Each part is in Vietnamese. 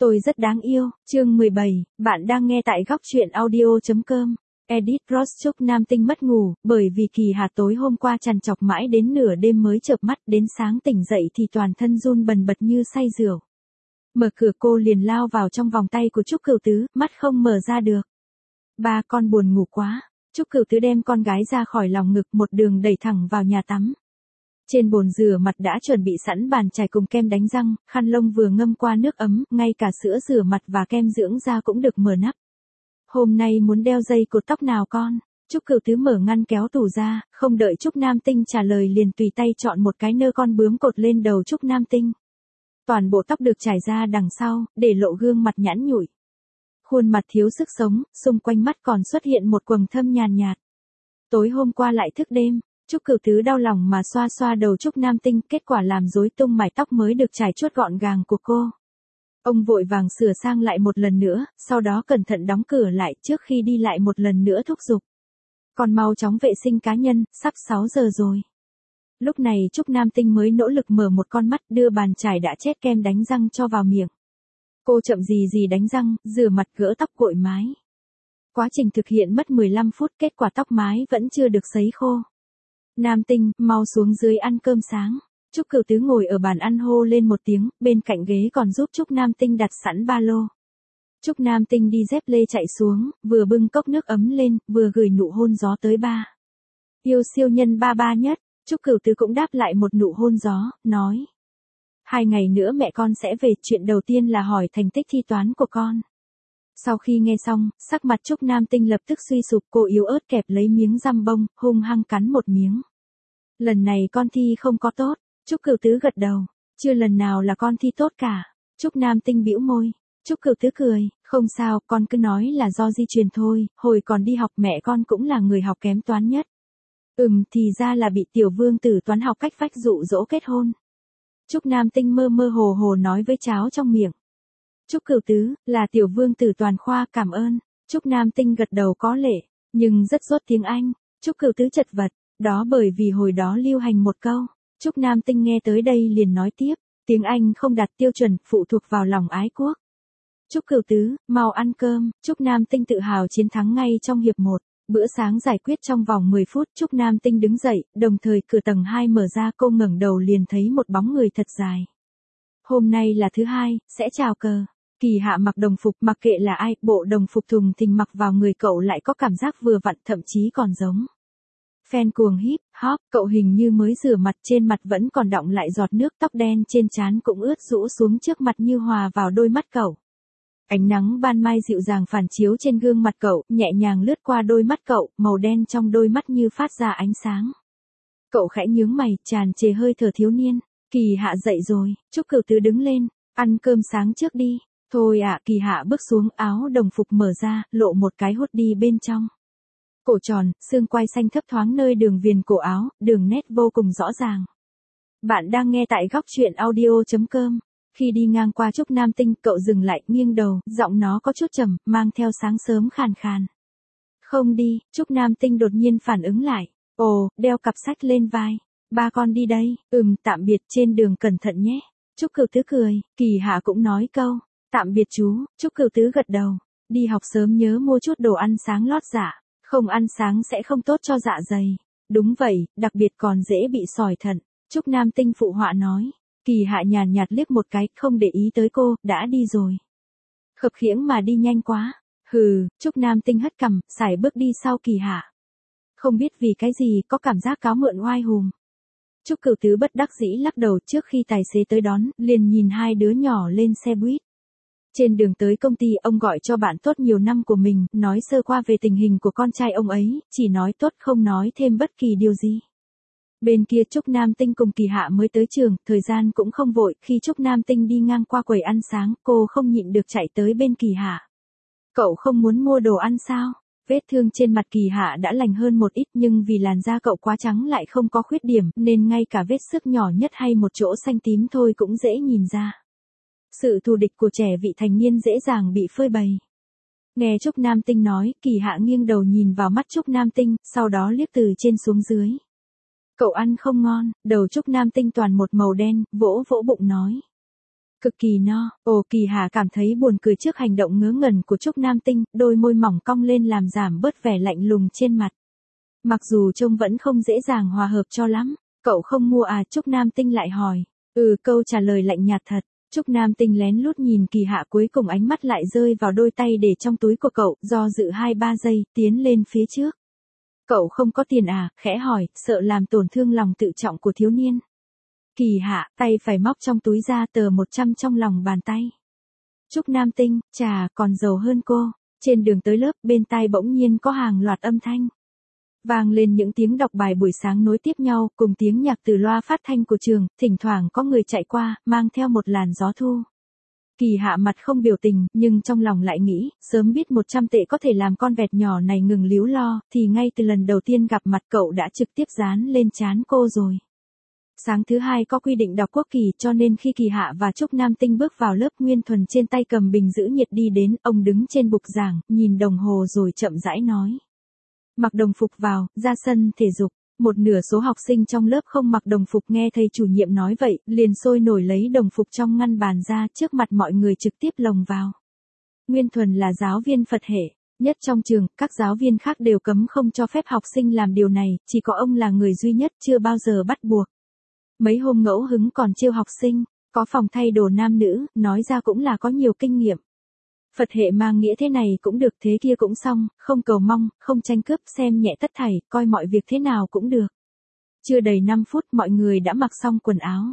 Tôi rất đáng yêu, chương 17, bạn đang nghe tại góc truyện audio.com. Edit Ross chúc nam tinh mất ngủ, bởi vì Kỳ Hà tối hôm qua trằn trọc mãi đến nửa đêm mới chợp mắt, đến sáng tỉnh dậy thì toàn thân run bần bật như say rượu. Mở cửa cô liền lao vào trong vòng tay của Trúc Cửu Tứ, mắt không mở ra được. Ba con buồn ngủ quá. Trúc Cửu Tứ đem con gái ra khỏi lòng ngực, một đường đẩy thẳng vào nhà tắm. Trên bồn rửa mặt đã chuẩn bị sẵn bàn chải cùng kem đánh răng, khăn lông vừa ngâm qua nước ấm, ngay cả sữa rửa mặt và kem dưỡng da cũng được mở nắp. Hôm nay muốn đeo dây cột tóc nào con? Trúc Cửu Tứ mở ngăn kéo tủ ra, không đợi Trúc Nam Tinh trả lời liền tùy tay chọn một cái nơ con bướm cột lên đầu Trúc Nam Tinh. Toàn bộ tóc được trải ra đằng sau, để lộ gương mặt nhẵn nhụi. Khuôn mặt thiếu sức sống, xung quanh mắt còn xuất hiện một quầng thâm nhàn nhạt. Tối hôm qua lại thức đêm. Trúc Cửu Tứ đau lòng mà xoa xoa đầu Trúc Nam Tinh, kết quả làm rối tung mái tóc mới được trải chuốt gọn gàng của cô. Ông vội vàng sửa sang lại một lần nữa, sau đó cẩn thận đóng cửa lại trước khi đi lại một lần nữa thúc giục. Còn mau chóng vệ sinh cá nhân, sắp 6 giờ rồi. Lúc này Trúc Nam Tinh mới nỗ lực mở một con mắt, đưa bàn chải đã chết kem đánh răng cho vào miệng. Cô chậm gì đánh răng, rửa mặt gỡ tóc gội mái. Quá trình thực hiện mất 15 phút, kết quả tóc mái vẫn chưa được sấy khô. Nam Tinh, mau xuống dưới ăn cơm sáng. Trúc Cửu Tứ ngồi ở bàn ăn hô lên một tiếng, bên cạnh ghế còn giúp Trúc Nam Tinh đặt sẵn ba lô. Trúc Nam Tinh đi dép lê chạy xuống, vừa bưng cốc nước ấm lên, vừa gửi nụ hôn gió tới ba. Yêu siêu nhân ba ba nhất. Trúc Cửu Tứ cũng đáp lại một nụ hôn gió, nói. 2 ngày nữa mẹ con sẽ về, chuyện đầu tiên là hỏi thành tích thi toán của con. Sau khi nghe xong, sắc mặt Trúc Nam Tinh lập tức suy sụp, cô yếu ớt kẹp lấy miếng răm bông, hung hăng cắn một miếng. Lần này con thi không có tốt. Trúc Cửu Tứ gật đầu. Chưa lần nào là con thi tốt cả. Trúc Nam Tinh bĩu môi. Trúc Cửu Tứ cười. Không sao, con cứ nói là do di truyền thôi, hồi còn đi học mẹ con cũng là người học kém toán nhất. Thì ra là bị tiểu vương tử toán học cách vách dụ dỗ kết hôn. Trúc Nam Tinh mơ mơ hồ hồ nói với cháo trong miệng. Trúc Cửu Tứ, là tiểu vương tử toàn khoa, cảm ơn. Trúc Nam Tinh gật đầu có lệ, nhưng rất dốt tiếng Anh. Trúc Cửu Tứ chật vật, đó bởi vì hồi đó lưu hành một câu. Trúc Nam Tinh nghe tới đây liền nói tiếp, tiếng Anh không đạt tiêu chuẩn, phụ thuộc vào lòng ái quốc. Trúc Cửu Tứ, mau ăn cơm. Trúc Nam Tinh tự hào chiến thắng ngay trong hiệp 1. Bữa sáng giải quyết trong vòng 10 phút, Trúc Nam Tinh đứng dậy, đồng thời cửa tầng 2 mở ra, cô ngẩng đầu liền thấy một bóng người thật dài. Hôm nay là thứ hai, sẽ chào cờ. Kỳ Hạ mặc đồng phục, mặc kệ là ai, bộ đồng phục thùng thình mặc vào người cậu lại có cảm giác vừa vặn, thậm chí còn giống. Fan cuồng hip hop, cậu hình như mới rửa mặt, trên mặt vẫn còn đọng lại giọt nước, tóc đen trên trán cũng ướt rũ xuống trước mặt như hòa vào đôi mắt cậu. Ánh nắng ban mai dịu dàng phản chiếu trên gương mặt cậu, nhẹ nhàng lướt qua đôi mắt cậu, màu đen trong đôi mắt như phát ra ánh sáng. Cậu khẽ nhướng mày, tràn trề hơi thở thiếu niên. Kỳ Hạ dậy rồi. Trúc Cửu Tứ đứng lên, ăn cơm sáng trước đi. Thôi ạ. Kỳ Hạ bước xuống, áo đồng phục mở ra, lộ một cái hoodie bên trong. Cổ tròn, xương quai xanh thấp thoáng nơi đường viền cổ áo, đường nét vô cùng rõ ràng. Bạn đang nghe tại góc truyện audio.com. Khi đi ngang qua Trúc Nam Tinh, cậu dừng lại, nghiêng đầu, giọng nó có chút trầm, mang theo sáng sớm khàn khàn. Không đi. Trúc Nam Tinh đột nhiên phản ứng lại. Ồ, đeo cặp sách lên vai. Ba con đi đây. Tạm biệt, trên đường cẩn thận nhé. Trúc Cửu Tứ cười. Kỳ Hạ cũng nói câu. Tạm biệt chú. Trúc Cửu Tứ gật đầu. Đi học sớm nhớ mua chút đồ ăn sáng lót dạ. Không ăn sáng sẽ không tốt cho dạ dày. Đúng vậy, đặc biệt còn dễ bị sỏi thận. Trúc Nam Tinh phụ họa nói. Kỳ Hạ nhàn nhạt liếc một cái, không để ý tới cô, đã đi rồi. Khập khiễng mà đi nhanh quá. Hừ. Trúc Nam Tinh hất cằm, sải bước đi sau Kỳ Hạ. Không biết vì cái gì, có cảm giác cáo mượn oai hùm. Trúc Cửu Tứ bất đắc dĩ lắc đầu, trước khi tài xế tới đón, liền nhìn hai đứa nhỏ lên xe buýt. Trên đường tới công ty, ông gọi cho bạn tốt nhiều năm của mình, nói sơ qua về tình hình của con trai ông ấy, chỉ nói tốt không nói thêm bất kỳ điều gì. Bên kia Trúc Nam Tinh cùng Kỳ Hạ mới tới trường, thời gian cũng không vội, khi Trúc Nam Tinh đi ngang qua quầy ăn sáng, cô không nhịn được chạy tới bên Kỳ Hạ. Cậu không muốn mua đồ ăn sao? Vết thương trên mặt Kỳ Hạ đã lành hơn một ít, nhưng vì làn da cậu quá trắng lại không có khuyết điểm, nên ngay cả vết xước nhỏ nhất hay một chỗ xanh tím thôi cũng dễ nhìn ra. Sự thù địch của trẻ vị thành niên dễ dàng bị phơi bày. Nghe Trúc Nam Tinh nói, Kỳ Hạ nghiêng đầu nhìn vào mắt Trúc Nam Tinh, sau đó liếc từ trên xuống dưới. Cậu ăn không ngon. Đầu Trúc Nam Tinh toàn một màu đen, vỗ vỗ bụng nói. Cực kỳ no, Kỳ Hà cảm thấy buồn cười trước hành động ngớ ngẩn của Trúc Nam Tinh, đôi môi mỏng cong lên làm giảm bớt vẻ lạnh lùng trên mặt. Mặc dù trông vẫn không dễ dàng hòa hợp cho lắm, cậu không mua à? Trúc Nam Tinh lại hỏi. Câu trả lời lạnh nhạt thật. Trúc Nam Tinh lén lút nhìn Kỳ Hạ, cuối cùng ánh mắt lại rơi vào đôi tay để trong túi của cậu, do dự 2-3 giây, tiến lên phía trước. Cậu không có tiền à? Khẽ hỏi, sợ làm tổn thương lòng tự trọng của thiếu niên. Kỳ Hạ, tay phải móc trong túi ra tờ 100 trong lòng bàn tay. Trúc Nam Tinh, chà, còn giàu hơn cô. Trên đường tới lớp, bên tai bỗng nhiên có hàng loạt âm thanh. Vang lên những tiếng đọc bài buổi sáng nối tiếp nhau, cùng tiếng nhạc từ loa phát thanh của trường, thỉnh thoảng có người chạy qua, mang theo một làn gió thu. Kỳ Hạ mặt không biểu tình, nhưng trong lòng lại nghĩ, sớm biết 100 tệ có thể làm con vẹt nhỏ này ngừng líu lo, thì ngay từ lần đầu tiên gặp mặt cậu đã trực tiếp dán lên trán cô rồi. Sáng thứ hai có quy định đọc quốc kỳ, cho nên khi Kỳ Hạ và Trúc Nam Tinh bước vào lớp, Nguyên Thuần trên tay cầm bình giữ nhiệt đi đến, ông đứng trên bục giảng, nhìn đồng hồ rồi chậm rãi nói. Mặc đồng phục vào, ra sân thể dục. Một nửa số học sinh trong lớp không mặc đồng phục, nghe thầy chủ nhiệm nói vậy, liền sôi nổi lấy đồng phục trong ngăn bàn ra, trước mặt mọi người trực tiếp lồng vào. Nguyên Thuần là giáo viên Phật hệ nhất trong trường, các giáo viên khác đều cấm không cho phép học sinh làm điều này, chỉ có ông là người duy nhất chưa bao giờ bắt buộc. Mấy hôm ngẫu hứng còn trêu học sinh, có phòng thay đồ nam nữ, nói ra cũng là có nhiều kinh nghiệm. Phật hệ mang nghĩa thế này cũng được, thế kia cũng xong, không cầu mong, không tranh cướp, xem nhẹ tất thảy, coi mọi việc thế nào cũng được. Chưa đầy 5 phút mọi người đã mặc xong quần áo.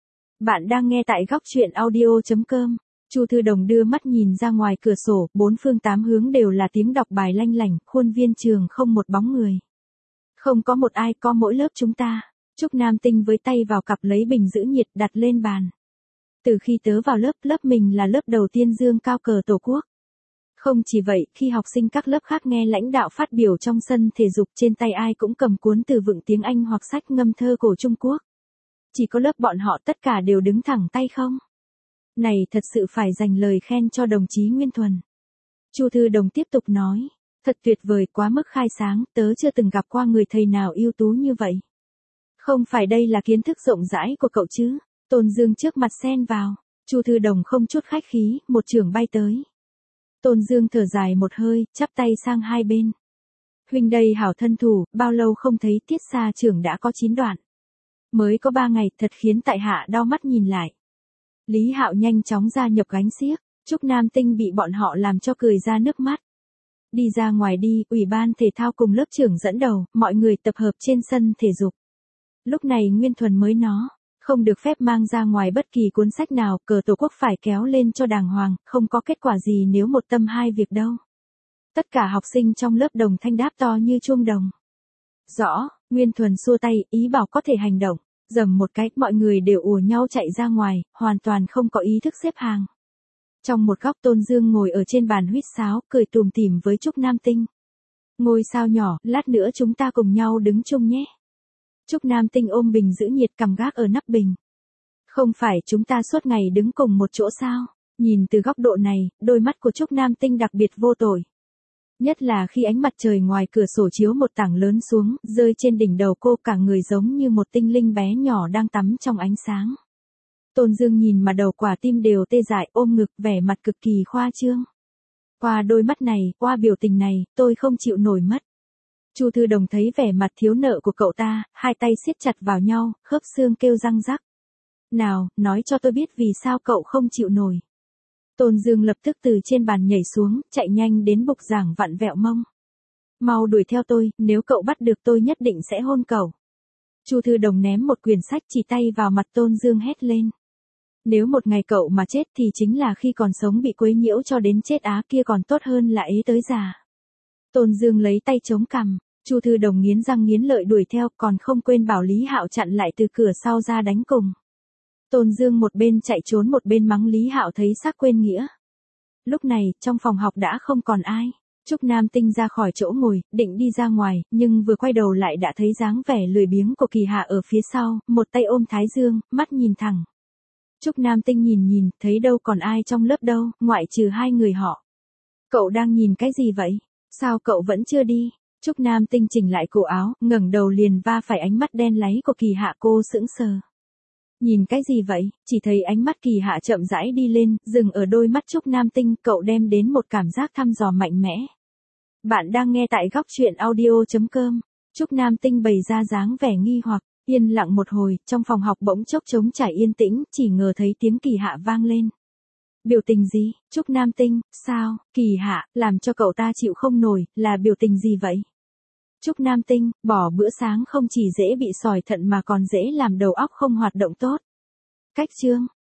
Bạn đang nghe tại góc truyện audio.com. Chu Thư Đồng đưa mắt nhìn ra ngoài cửa sổ, 4 phương 8 hướng đều là tiếng đọc bài lanh lảnh, khuôn viên trường không một bóng người. Không có một ai, có mỗi lớp chúng ta. Trúc Nam Tinh với tay vào cặp lấy bình giữ nhiệt đặt lên bàn. Từ khi tớ vào lớp mình là lớp đầu tiên dương cao cờ Tổ quốc. Không chỉ vậy, khi học sinh các lớp khác nghe lãnh đạo phát biểu trong sân thể dục, trên tay ai cũng cầm cuốn từ vựng tiếng Anh hoặc sách ngâm thơ cổ Trung Quốc. Chỉ có lớp bọn họ tất cả đều đứng thẳng tay không. Này thật sự phải dành lời khen cho đồng chí Nguyên Thuần. Chu Thư Đồng tiếp tục nói, thật tuyệt vời, quá mức khai sáng, tớ chưa từng gặp qua người thầy nào ưu tú như vậy. Không phải đây là kiến thức rộng rãi của cậu chứ? Tôn Dương trước mặt xen vào. Chu Thư Đồng không chút khách khí, một chưởng bay tới. Tôn Dương thở dài một hơi, chắp tay sang hai bên. Huynh đây hảo thân thủ, bao lâu không thấy Tiết Xa trưởng đã có 9 đoạn. Mới có 3 ngày, thật khiến tại hạ đau mắt nhìn lại. Lý Hạo nhanh chóng gia nhập gánh xiếc, Trúc Nam Tinh bị bọn họ làm cho cười ra nước mắt. Đi ra ngoài đi, ủy ban thể thao cùng lớp trưởng dẫn đầu, mọi người tập hợp trên sân thể dục. Lúc này Nguyên Thuần mới nói, không được phép mang ra ngoài bất kỳ cuốn sách nào, cờ Tổ quốc phải kéo lên cho đàng hoàng, không có kết quả gì nếu một tâm hai việc đâu. Tất cả học sinh trong lớp đồng thanh đáp to như chuông đồng. Rõ, Nguyên Thuần xua tay, ý bảo có thể hành động. Dầm một cái, mọi người đều ùa nhau chạy ra ngoài, hoàn toàn không có ý thức xếp hàng. Trong một góc Tôn Dương ngồi ở trên bàn huýt sáo, cười tùm tìm với Trúc Nam Tinh. Ngôi sao nhỏ, lát nữa chúng ta cùng nhau đứng chung nhé. Trúc Nam Tinh ôm bình giữ nhiệt, cầm gác ở nắp bình. Không phải chúng ta suốt ngày đứng cùng một chỗ sao? Nhìn từ góc độ này, đôi mắt của Trúc Nam Tinh đặc biệt vô tội. Nhất là khi ánh mặt trời ngoài cửa sổ chiếu một tảng lớn xuống, rơi trên đỉnh đầu cô, cả người giống như một tinh linh bé nhỏ đang tắm trong ánh sáng. Tôn Dương nhìn mà đầu quả tim đều tê dại, ôm ngực, vẻ mặt cực kỳ khoa trương. Qua đôi mắt này, qua biểu tình này, tôi không chịu nổi mất. Chu Thư Đồng thấy vẻ mặt thiếu nợ của cậu ta, hai tay siết chặt vào nhau, khớp xương kêu răng rắc. Nào, nói cho tôi biết vì sao cậu không chịu nổi. Tôn Dương lập tức từ trên bàn nhảy xuống, chạy nhanh đến bục giảng vặn vẹo mông. Mau đuổi theo tôi, nếu cậu bắt được tôi nhất định sẽ hôn cậu. Chu Thư Đồng ném một quyển sách chỉ tay vào mặt Tôn Dương hét lên. Nếu một ngày cậu mà chết thì chính là khi còn sống bị quấy nhiễu cho đến chết á, kia còn tốt hơn là ế tới già. Tôn Dương lấy tay chống cằm, Chu Thư Đồng nghiến răng nghiến lợi đuổi theo, còn không quên bảo Lý Hạo chặn lại từ cửa sau ra đánh cùng. Tôn Dương một bên chạy trốn một bên mắng Lý Hạo thấy xác quên nghĩa. Lúc này, trong phòng học đã không còn ai. Trúc Nam Tinh ra khỏi chỗ ngồi, định đi ra ngoài, nhưng vừa quay đầu lại đã thấy dáng vẻ lười biếng của Kỳ Hạ ở phía sau, một tay ôm thái dương, mắt nhìn thẳng. Trúc Nam Tinh nhìn, thấy đâu còn ai trong lớp đâu, ngoại trừ hai người họ. Cậu đang nhìn cái gì vậy? Sao cậu vẫn chưa đi? Trúc Nam Tinh chỉnh lại cổ áo, ngẩng đầu liền va phải ánh mắt đen láy của Kỳ Hạ, cô sững sờ. Nhìn cái gì vậy? Chỉ thấy ánh mắt Kỳ Hạ chậm rãi đi lên, dừng ở đôi mắt Trúc Nam Tinh, cậu đem đến một cảm giác thăm dò mạnh mẽ. Bạn đang nghe tại góc chuyện audio.com. Trúc Nam Tinh bày ra dáng vẻ nghi hoặc, yên lặng một hồi, trong phòng học bỗng chốc trống trải yên tĩnh, chỉ ngờ thấy tiếng Kỳ Hạ vang lên. Biểu tình gì? Trúc Nam Tinh, sao? Kỳ Hạ, làm cho cậu ta chịu không nổi, là biểu tình gì vậy? Trúc Nam Tinh, bỏ bữa sáng không chỉ dễ bị sỏi thận mà còn dễ làm đầu óc không hoạt động tốt. Cách chương.